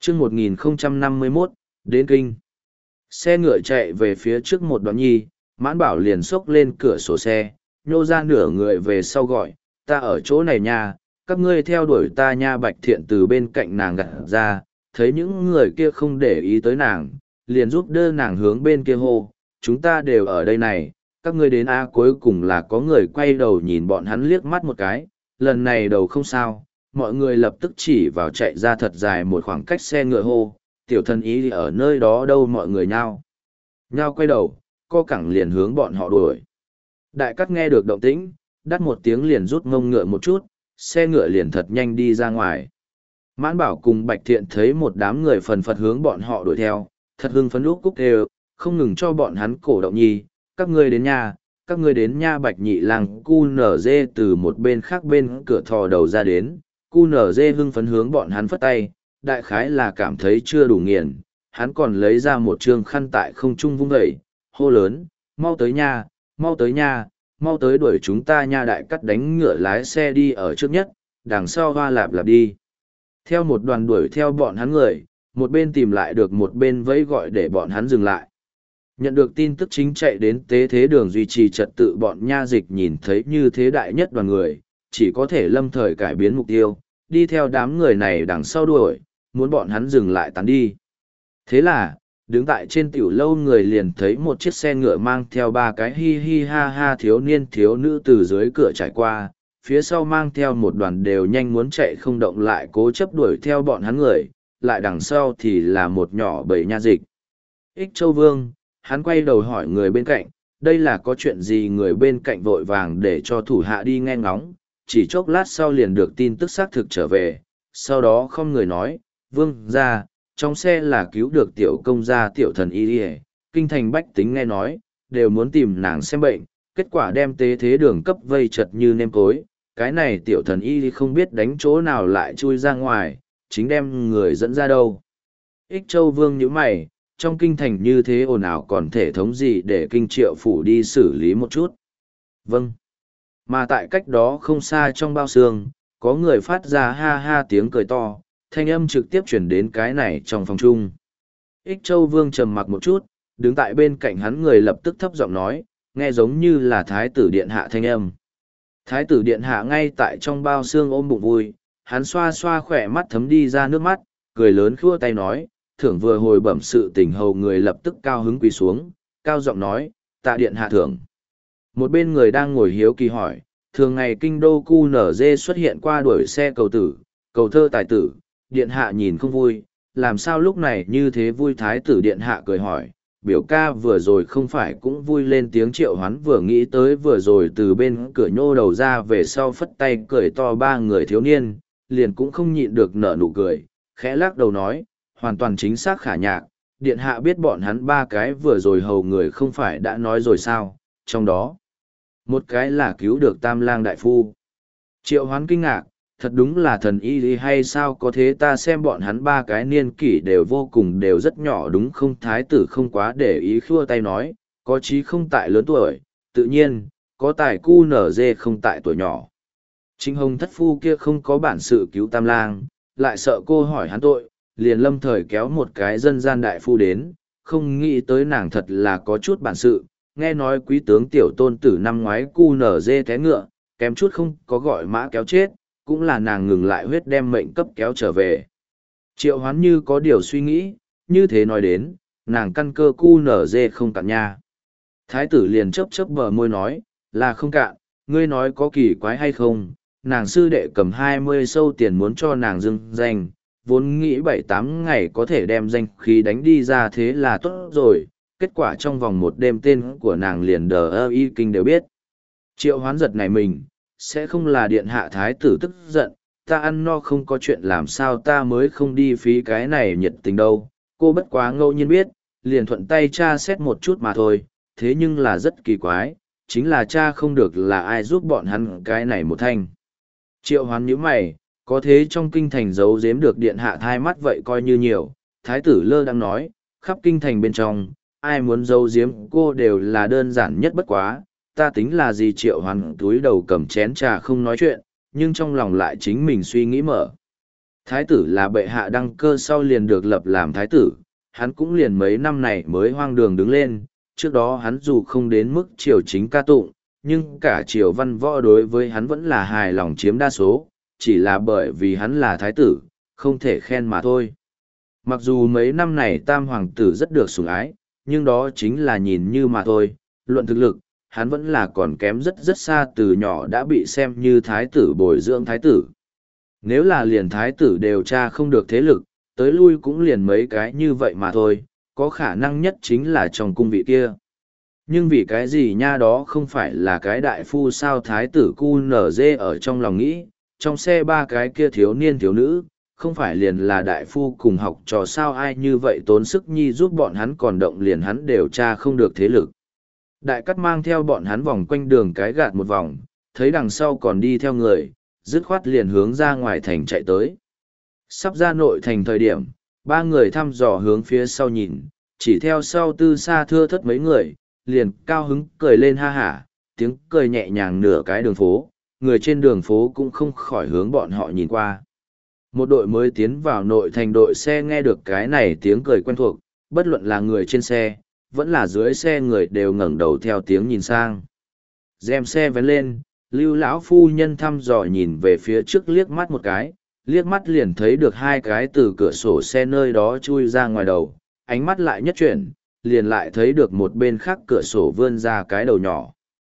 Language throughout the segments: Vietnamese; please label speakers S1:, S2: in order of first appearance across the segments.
S1: chương 1051, đến kinh. Xe ngựa chạy về phía trước một đoạn nhi, Mãn Bảo liền xốc lên cửa sổ xe, nhô ra nửa người về sau gọi, ta ở chỗ này nha, các ngươi theo đuổi ta nha. Bạch Thiện từ bên cạnh nàng gặt ra, thấy những người kia không để ý tới nàng, liền giúp đỡ nàng hướng bên kia hô, chúng ta đều ở đây này, các ngươi đến A. Cuối cùng là có người quay đầu nhìn bọn hắn liếc mắt một cái, lần này đầu không sao, mọi người lập tức chỉ vào chạy ra thật dài một khoảng cách xe ngựa hô, tiểu thần ý ở nơi đó đâu. Mọi người nhao quay đầu, co cẳng liền hướng bọn họ đuổi. Đại cắt nghe được động tĩnh, đắt một tiếng liền rút ngông ngựa một chút, xe ngựa liền thật nhanh đi ra ngoài. Mãn Bảo cùng Bạch Thiện thấy một đám người phần phật hướng bọn họ đuổi theo, thật hưng phấn úc cúc đều, không ngừng cho bọn hắn cổ động nhi, các ngươi đến nhà, các ngươi đến nha. Bạch Nhị Lang cu nở dê từ một bên khác bên cửa thò đầu ra đến, cu nở dê hưng phấn hướng bọn hắn phất tay, đại khái là cảm thấy chưa đủ nghiền, hắn còn lấy ra một trương khăn tại không trung vung vẩy, hô lớn, mau tới nha, mau tới nha, mau tới đuổi chúng ta nha. Đại cắt đánh ngựa lái xe đi ở trước nhất, đằng sau hoa lạp lạp đi. Theo một đoàn đuổi theo bọn hắn người, một bên tìm lại được một bên vẫy gọi để bọn hắn dừng lại. Nhận được tin tức chính chạy đến tế thế đường duy trì trật tự bọn nha dịch nhìn thấy như thế đại nhất đoàn người, chỉ có thể lâm thời cải biến mục tiêu, đi theo đám người này đằng sau đuổi, muốn bọn hắn dừng lại tán đi. Thế là, đứng tại trên tiểu lâu người liền thấy một chiếc xe ngựa mang theo ba cái hi hi ha ha thiếu niên thiếu nữ từ dưới cửa trải qua, phía sau mang theo một đoàn đều nhanh muốn chạy không động lại cố chấp đuổi theo bọn hắn người, lại đằng sau thì là một nhỏ bầy nha dịch. Ích Châu Vương, hắn quay đầu hỏi người bên cạnh, đây là có chuyện gì? Người bên cạnh vội vàng để cho thủ hạ đi nghe ngóng, chỉ chốc lát sau liền được tin tức xác thực trở về, sau đó không người nói, Vương ra, trong xe là cứu được tiểu công gia tiểu thần y, kinh thành bách tính nghe nói, đều muốn tìm nàng xem bệnh, kết quả đem tế thế đường cấp vây chật như nêm cối, cái này tiểu thần y không biết đánh chỗ nào lại chui ra ngoài, chính đem người dẫn ra đâu. Ích Châu Vương nhíu mày, trong kinh thành như thế ồn ào còn thể thống gì để kinh triệu phủ đi xử lý một chút. Vâng. Mà tại cách đó không xa trong bao xương, có người phát ra ha ha tiếng cười to, thanh âm trực tiếp chuyển đến cái này trong phòng chung. Ích Châu Vương trầm mặc một chút, đứng tại bên cạnh hắn người lập tức thấp giọng nói, nghe giống như là Thái tử Điện Hạ thanh âm. Thái tử Điện Hạ ngay tại trong bao xương ôm bụng vui, hắn xoa xoa khỏe mắt thấm đi ra nước mắt, cười lớn khua tay nói, thưởng vừa hồi bẩm sự tình hầu người lập tức cao hứng quỳ xuống, cao giọng nói, tạ Điện Hạ thưởng. Một bên người đang ngồi hiếu kỳ hỏi, thường ngày kinh đô cu nở dê xuất hiện qua đuổi xe cầu tử, cầu thơ tài tử, Điện Hạ nhìn không vui, làm sao lúc này như thế vui? Thái tử Điện Hạ cười hỏi, biểu ca vừa rồi không phải cũng vui lên tiếng. Triệu Hoán vừa nghĩ tới vừa rồi từ bên cửa nhô đầu ra về sau phất tay cười to ba người thiếu niên, liền cũng không nhịn được nở nụ cười, khẽ lắc đầu nói, hoàn toàn chính xác khả nhạc, Điện Hạ biết bọn hắn ba cái vừa rồi hầu người không phải đã nói rồi sao, trong đó một cái là cứu được Tam Lang đại phu. Triệu Hoán kinh ngạc, thật đúng là thần y hay sao có thế? Ta xem bọn hắn ba cái niên kỷ đều vô cùng đều rất nhỏ đúng không? Thái tử không quá để ý khua tay nói, có chí không tại lớn tuổi, tự nhiên, có tài cu nở dê không tại tuổi nhỏ. Trịnh Hồng thất phu kia không có bản sự cứu Tam Lang, lại sợ cô hỏi hắn tội, liền lâm thời kéo một cái dân gian đại phu đến, không nghĩ tới nàng thật là có chút bản sự, nghe nói quý tướng tiểu tôn tử năm ngoái cu nở dê té ngựa, kém chút không có gọi mã kéo chết, cũng là nàng ngừng lại huyết đem mệnh cấp kéo trở về. Triệu Hoán như có điều suy nghĩ, như thế nói đến, nàng căn cơ cu nở dê không cạn nha. Thái tử liền chớp chớp bờ môi nói, là không cạn, ngươi nói có kỳ quái hay không? Nàng sư đệ cầm 20 sâu tiền muốn cho nàng dưng danh, vốn nghĩ 7-8 ngày có thể đem danh khí đánh đi ra thế là tốt rồi, kết quả trong vòng một đêm tên của nàng liền đờ ơ y kinh đều biết. Triệu Hoán giật này mình, sẽ không là Điện Hạ thái tử tức giận, ta ăn no không có chuyện làm sao ta mới không đi phí cái này nhiệt tình đâu. Cô bất quá ngẫu nhiên biết, liền thuận tay tra xét một chút mà thôi, thế nhưng là rất kỳ quái, chính là cha không được là ai giúp bọn hắn cái này một thanh. Triệu Hoán nhíu mày, có thế trong kinh thành giấu giếm được Điện Hạ thai mắt vậy coi như nhiều. Thái tử lơ đang nói, khắp kinh thành bên trong, ai muốn giấu giếm cô đều là đơn giản nhất bất quá, ta tính là gì? Triệu Hoán túi đầu cầm chén trà không nói chuyện, nhưng trong lòng lại chính mình suy nghĩ mở. Thái tử là bệ hạ đăng cơ sau liền được lập làm thái tử, hắn cũng liền mấy năm này mới hoang đường đứng lên, trước đó hắn dù không đến mức triều chính ca tụng, nhưng cả triều văn võ đối với hắn vẫn là hài lòng chiếm đa số, chỉ là bởi vì hắn là thái tử, không thể khen mà thôi. Mặc dù mấy năm này tam hoàng tử rất được sủng ái, nhưng đó chính là nhìn như mà thôi, luận thực lực, hắn vẫn là còn kém rất rất xa, từ nhỏ đã bị xem như thái tử bồi dưỡng thái tử. Nếu là liền thái tử đều tra không được thế lực, tới lui cũng liền mấy cái như vậy mà thôi, có khả năng nhất chính là trong cung vị kia. Nhưng vì cái gì nha, đó không phải là cái đại phu sao? Thái tử QNZ ở trong lòng nghĩ, trong xe ba cái kia thiếu niên thiếu nữ, không phải liền là đại phu cùng học trò sao? Ai như vậy tốn sức nhi giúp bọn hắn còn động liền hắn đều tra không được thế lực. Đại cắt mang theo bọn hắn vòng quanh đường cái gạt một vòng, thấy đằng sau còn đi theo người, dứt khoát liền hướng ra ngoài thành chạy tới. Sắp ra nội thành thời điểm, ba người thăm dò hướng phía sau nhìn, chỉ theo sau tư xa thưa thất mấy người, liền cao hứng cười lên ha hả, tiếng cười nhẹ nhàng nửa cái đường phố, người trên đường phố cũng không khỏi hướng bọn họ nhìn qua. Một đội mới tiến vào nội thành đội xe nghe được cái này tiếng cười quen thuộc, bất luận là người trên xe, vẫn là dưới xe người đều ngẩng đầu theo tiếng nhìn sang. Rèm xe vén lên, Lưu lão phu nhân thăm dò nhìn về phía trước liếc mắt một cái, liếc mắt liền thấy được hai cái từ cửa sổ xe nơi đó chui ra ngoài đầu, ánh mắt lại nhất chuyển, liền lại thấy được một bên khác cửa sổ vươn ra cái đầu nhỏ.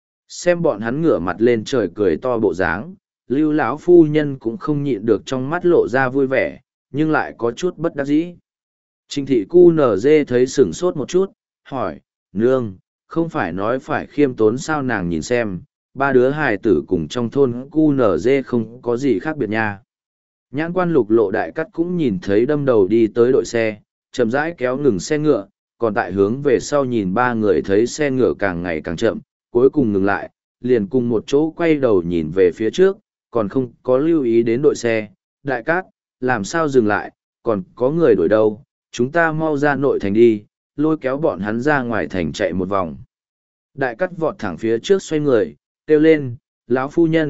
S1: Xem bọn hắn ngửa mặt lên trời cười to bộ dáng, Lưu lão phu nhân cũng không nhịn được trong mắt lộ ra vui vẻ, nhưng lại có chút bất đắc dĩ. Trình thị QNZ thấy sửng sốt một chút, hỏi, nương, không phải nói phải khiêm tốn sao? Nàng nhìn xem, ba đứa hài tử cùng trong thôn QNZ không có gì khác biệt nha. Nhãn quan lục lộ đại cắt cũng nhìn thấy đâm đầu đi tới đội xe, chậm rãi kéo ngừng xe ngựa, còn tại hướng về sau nhìn ba người thấy xe ngựa càng ngày càng chậm, cuối cùng ngừng lại, liền cùng một chỗ quay đầu nhìn về phía trước, còn không có lưu ý đến đội xe. Đại cát, làm sao dừng lại, còn có người đuổi đâu, chúng ta mau ra nội thành đi, lôi kéo bọn hắn ra ngoài thành chạy một vòng. Đại cát vọt thẳng phía trước xoay người, kêu lên, lão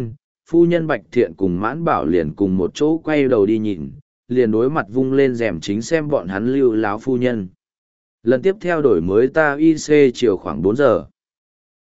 S1: phu nhân Bạch Thiện cùng Mãn Bảo liền cùng một chỗ quay đầu đi nhìn, liền đối mặt vung lên rèm chính xem bọn hắn lưu lão phu nhân. Lần tiếp theo đổi mới ta IC chiều khoảng 4 giờ.